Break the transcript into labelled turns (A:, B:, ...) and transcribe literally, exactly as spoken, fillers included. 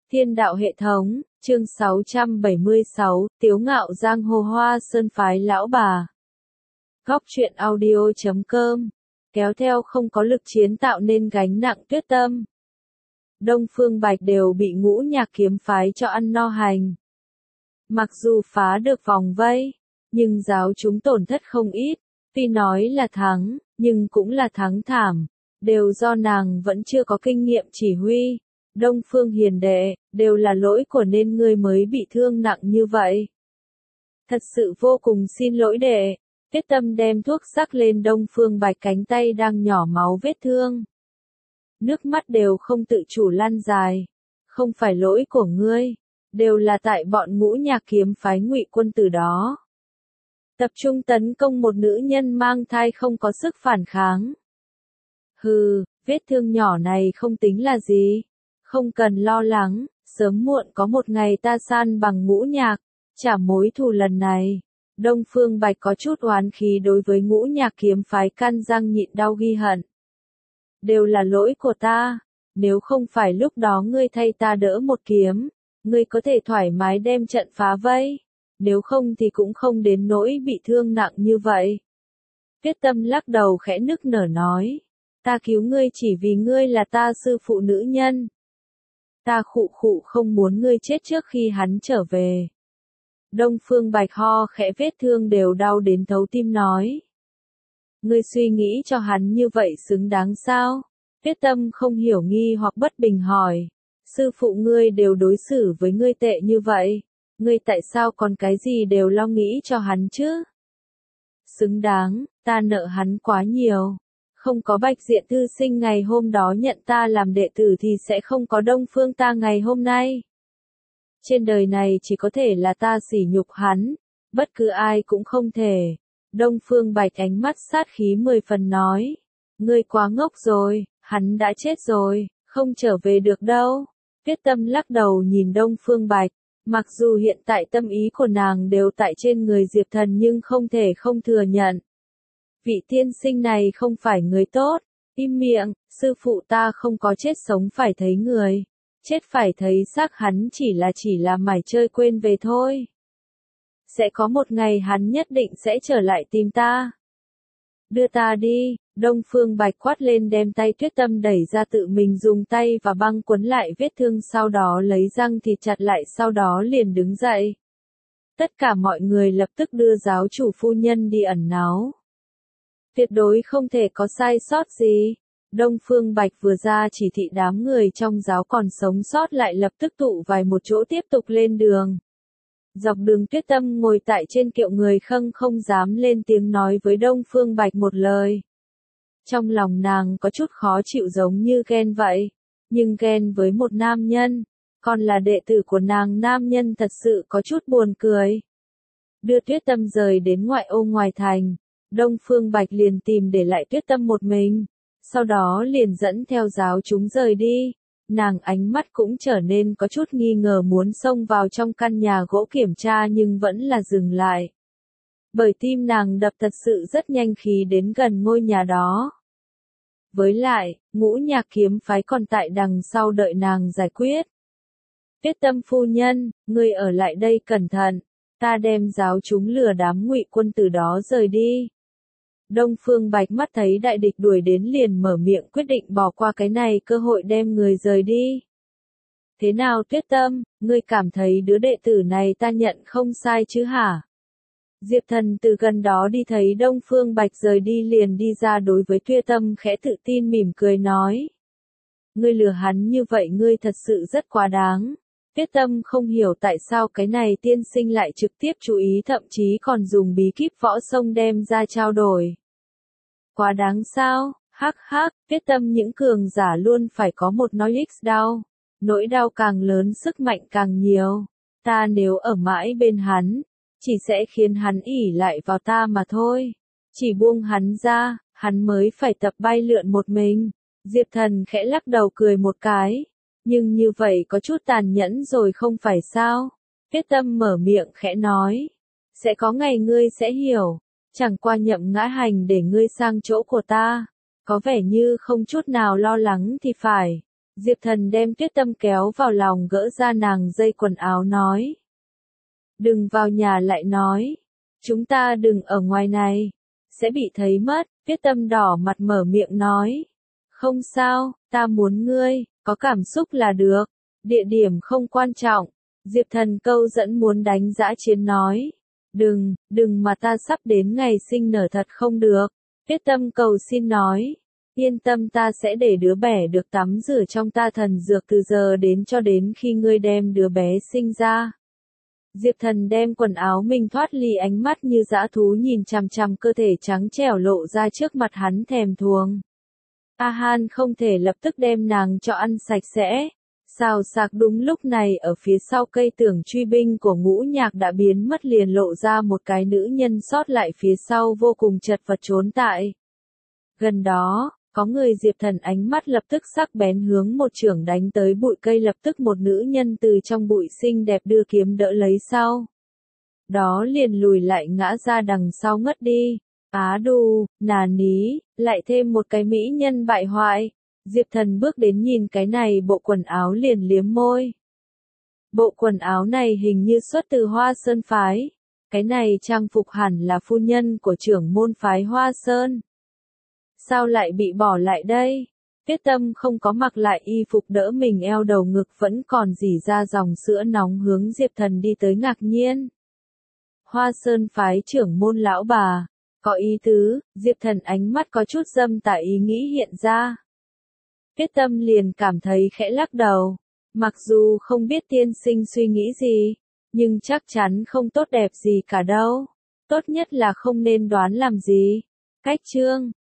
A: Thiên đạo hệ thống, chương sáu trăm bảy mươi sáu, Tiếu ngạo giang hồ Hoa Sơn phái lão bà. Góc truyện audio chấm com, kéo theo không có lực chiến tạo nên gánh nặng Tuyết Tâm. Đông Phương Bạch đều bị Ngũ Nhạc kiếm phái cho ăn no hành. Mặc dù phá được vòng vây, nhưng giáo chúng tổn thất không ít, tuy nói là thắng, nhưng cũng là thắng thảm, đều do nàng vẫn chưa có kinh nghiệm chỉ huy. Đông Phương hiền đệ, đều là lỗi của nên ngươi mới bị thương nặng như vậy. Thật sự vô cùng xin lỗi đệ. Tuyết Tâm đem thuốc sắc lên Đông Phương Bạch cánh tay đang nhỏ máu vết thương. Nước mắt đều không tự chủ lan dài. Không phải lỗi của ngươi, đều là tại bọn Ngũ Nhạc kiếm phái Ngụy Quân Tử đó. Tập trung tấn công một nữ nhân mang thai không có sức phản kháng. Hừ, vết thương nhỏ này không tính là gì. Không cần lo lắng, sớm muộn có một ngày ta san bằng Ngũ Nhạc, trả mối thù lần này. Đông Phương Bạch có chút oán khí đối với Ngũ Nhạc kiếm phái căn răng nhịn đau ghi hận. Đều là lỗi của ta, nếu không phải lúc đó ngươi thay ta đỡ một kiếm, ngươi có thể thoải mái đem trận phá vây, nếu không thì cũng không đến nỗi bị thương nặng như vậy. Tuyết Tâm lắc đầu khẽ nức nở nói, ta cứu ngươi chỉ vì ngươi là ta sư phụ nữ nhân. Ta khụ khụ không muốn ngươi chết trước khi hắn trở về. Đông Phương Bạch ho khẽ vết thương đều đau đến thấu tim nói. Ngươi suy nghĩ cho hắn như vậy xứng đáng sao? Tuyết Tâm không hiểu nghi hoặc bất bình hỏi. Sư phụ ngươi đều đối xử với ngươi tệ như vậy. Ngươi tại sao còn cái gì đều lo nghĩ cho hắn chứ? Xứng đáng, ta nợ hắn quá nhiều. Không có Bạch Diện thư sinh ngày hôm đó nhận ta làm đệ tử thì sẽ không có Đông Phương ta ngày hôm nay. Trên đời này chỉ có thể là ta sỉ nhục hắn, bất cứ ai cũng không thể. Đông Phương Bạch ánh mắt sát khí mười phần nói. Ngươi quá ngốc rồi, hắn đã chết rồi, không trở về được đâu. Tuyết Tâm lắc đầu nhìn Đông Phương Bạch, mặc dù hiện tại tâm ý của nàng đều tại trên người Diệp Thần nhưng không thể không thừa nhận. Vị tiên sinh này không phải người tốt, im miệng, sư phụ ta không có chết sống phải thấy người, chết phải thấy xác hắn chỉ là chỉ là mải chơi quên về thôi. Sẽ có một ngày hắn nhất định sẽ trở lại tìm ta. Đưa ta đi, Đông Phương Bạch quát lên đem tay Tuyết Tâm đẩy ra tự mình dùng tay và băng quấn lại vết thương sau đó lấy răng thịt chặt lại sau đó liền đứng dậy. Tất cả mọi người lập tức đưa giáo chủ phu nhân đi ẩn náu. Tuyệt đối không thể có sai sót gì. Đông Phương Bạch vừa ra chỉ thị đám người trong giáo còn sống sót lại lập tức tụ vài một chỗ tiếp tục lên đường. Dọc đường Tuyết Tâm ngồi tại trên kiệu người khâng không dám lên tiếng nói với Đông Phương Bạch một lời. Trong lòng nàng có chút khó chịu giống như ghen vậy. Nhưng ghen với một nam nhân, còn là đệ tử của nàng nam nhân thật sự có chút buồn cười. Đưa Tuyết Tâm rời đến ngoại ô ngoài thành. Đông Phương Bạch liền tìm để lại Tuyết Tâm một mình, sau đó liền dẫn theo giáo chúng rời đi. Nàng ánh mắt cũng trở nên có chút nghi ngờ muốn xông vào trong căn nhà gỗ kiểm tra nhưng vẫn là dừng lại. Bởi tim nàng đập thật sự rất nhanh khi đến gần ngôi nhà đó. Với lại, Ngũ Nhạc kiếm phái còn tại đằng sau đợi nàng giải quyết. Tuyết Tâm phu nhân, ngươi ở lại đây cẩn thận, ta đem giáo chúng lừa đám Ngụy Quân Tử đó rời đi. Đông Phương Bạch mắt thấy đại địch đuổi đến liền mở miệng quyết định bỏ qua cái này cơ hội đem người rời đi. Thế nào Tuyết Tâm, ngươi cảm thấy đứa đệ tử này ta nhận không sai chứ hả? Diệp Thần từ gần đó đi thấy Đông Phương Bạch rời đi liền đi ra đối với Tuyết Tâm khẽ tự tin mỉm cười nói. Ngươi lừa hắn như vậy ngươi thật sự rất quá đáng. Tuyết Tâm không hiểu tại sao cái này tiên sinh lại trực tiếp chú ý thậm chí còn dùng bí kíp võ sông đem ra trao đổi. Quá đáng sao, hắc hắc, Tuyết Tâm những cường giả luôn phải có một nỗi x đau. Nỗi đau càng lớn sức mạnh càng nhiều. Ta nếu ở mãi bên hắn, chỉ sẽ khiến hắn ỉ lại vào ta mà thôi. Chỉ buông hắn ra, hắn mới phải tập bay lượn một mình. Diệp Thần khẽ lắc đầu cười một cái. Nhưng như vậy có chút tàn nhẫn rồi không phải sao? Tuyết Tâm mở miệng khẽ nói. Sẽ có ngày ngươi sẽ hiểu. Chẳng qua nhậm ngã hành để ngươi sang chỗ của ta. Có vẻ như không chút nào lo lắng thì phải. Diệp Thần đem Tuyết Tâm kéo vào lòng gỡ ra nàng dây quần áo nói. Đừng vào nhà lại nói. Chúng ta đừng ở ngoài này. Sẽ bị thấy mất. Tuyết Tâm đỏ mặt mở miệng nói. Không sao, ta muốn ngươi, có cảm xúc là được. Địa điểm không quan trọng. Diệp Thần câu dẫn muốn đánh dã chiến nói. Đừng, đừng mà ta sắp đến ngày sinh nở thật không được. Tuyết Tâm cầu xin nói. Yên tâm ta sẽ để đứa bé được tắm rửa trong ta thần dược từ giờ đến cho đến khi ngươi đem đứa bé sinh ra. Diệp Thần đem quần áo mình thoát ly ánh mắt như dã thú nhìn chằm chằm cơ thể trắng trẻo lộ ra trước mặt hắn thèm thuồng. A Han không thể lập tức đem nàng cho ăn sạch sẽ. Xào xạc đúng lúc này ở phía sau cây tưởng truy binh của Ngũ Nhạc đã biến mất liền lộ ra một cái nữ nhân sót lại phía sau vô cùng chật vật trốn tại. Gần đó, có người. Diệp Thần ánh mắt lập tức sắc bén hướng một chưởng đánh tới bụi cây, lập tức một nữ nhân từ trong bụi xinh đẹp đưa kiếm đỡ lấy sau. Đó liền lùi lại ngã ra đằng sau ngất đi. Á đù, nà ní, lại thêm một cái mỹ nhân bại hoại. Diệp Thần bước đến nhìn cái này bộ quần áo liền liếm môi. Bộ quần áo này hình như xuất từ Hoa Sơn phái. Cái này trang phục hẳn là phu nhân của trưởng môn phái Hoa Sơn. Sao lại bị bỏ lại đây? Tuyết Tâm không có mặc lại y phục đỡ mình eo đầu ngực vẫn còn rỉ ra dòng sữa nóng hướng Diệp Thần đi tới ngạc nhiên. Hoa Sơn phái trưởng môn lão bà. Có ý tứ, Diệp Thần ánh mắt có chút dâm tà ý nghĩ hiện ra. Tuyết Tâm liền cảm thấy khẽ lắc đầu. Mặc dù không biết tiên sinh suy nghĩ gì, nhưng chắc chắn không tốt đẹp gì cả đâu. Tốt nhất là không nên đoán làm gì. Cách chương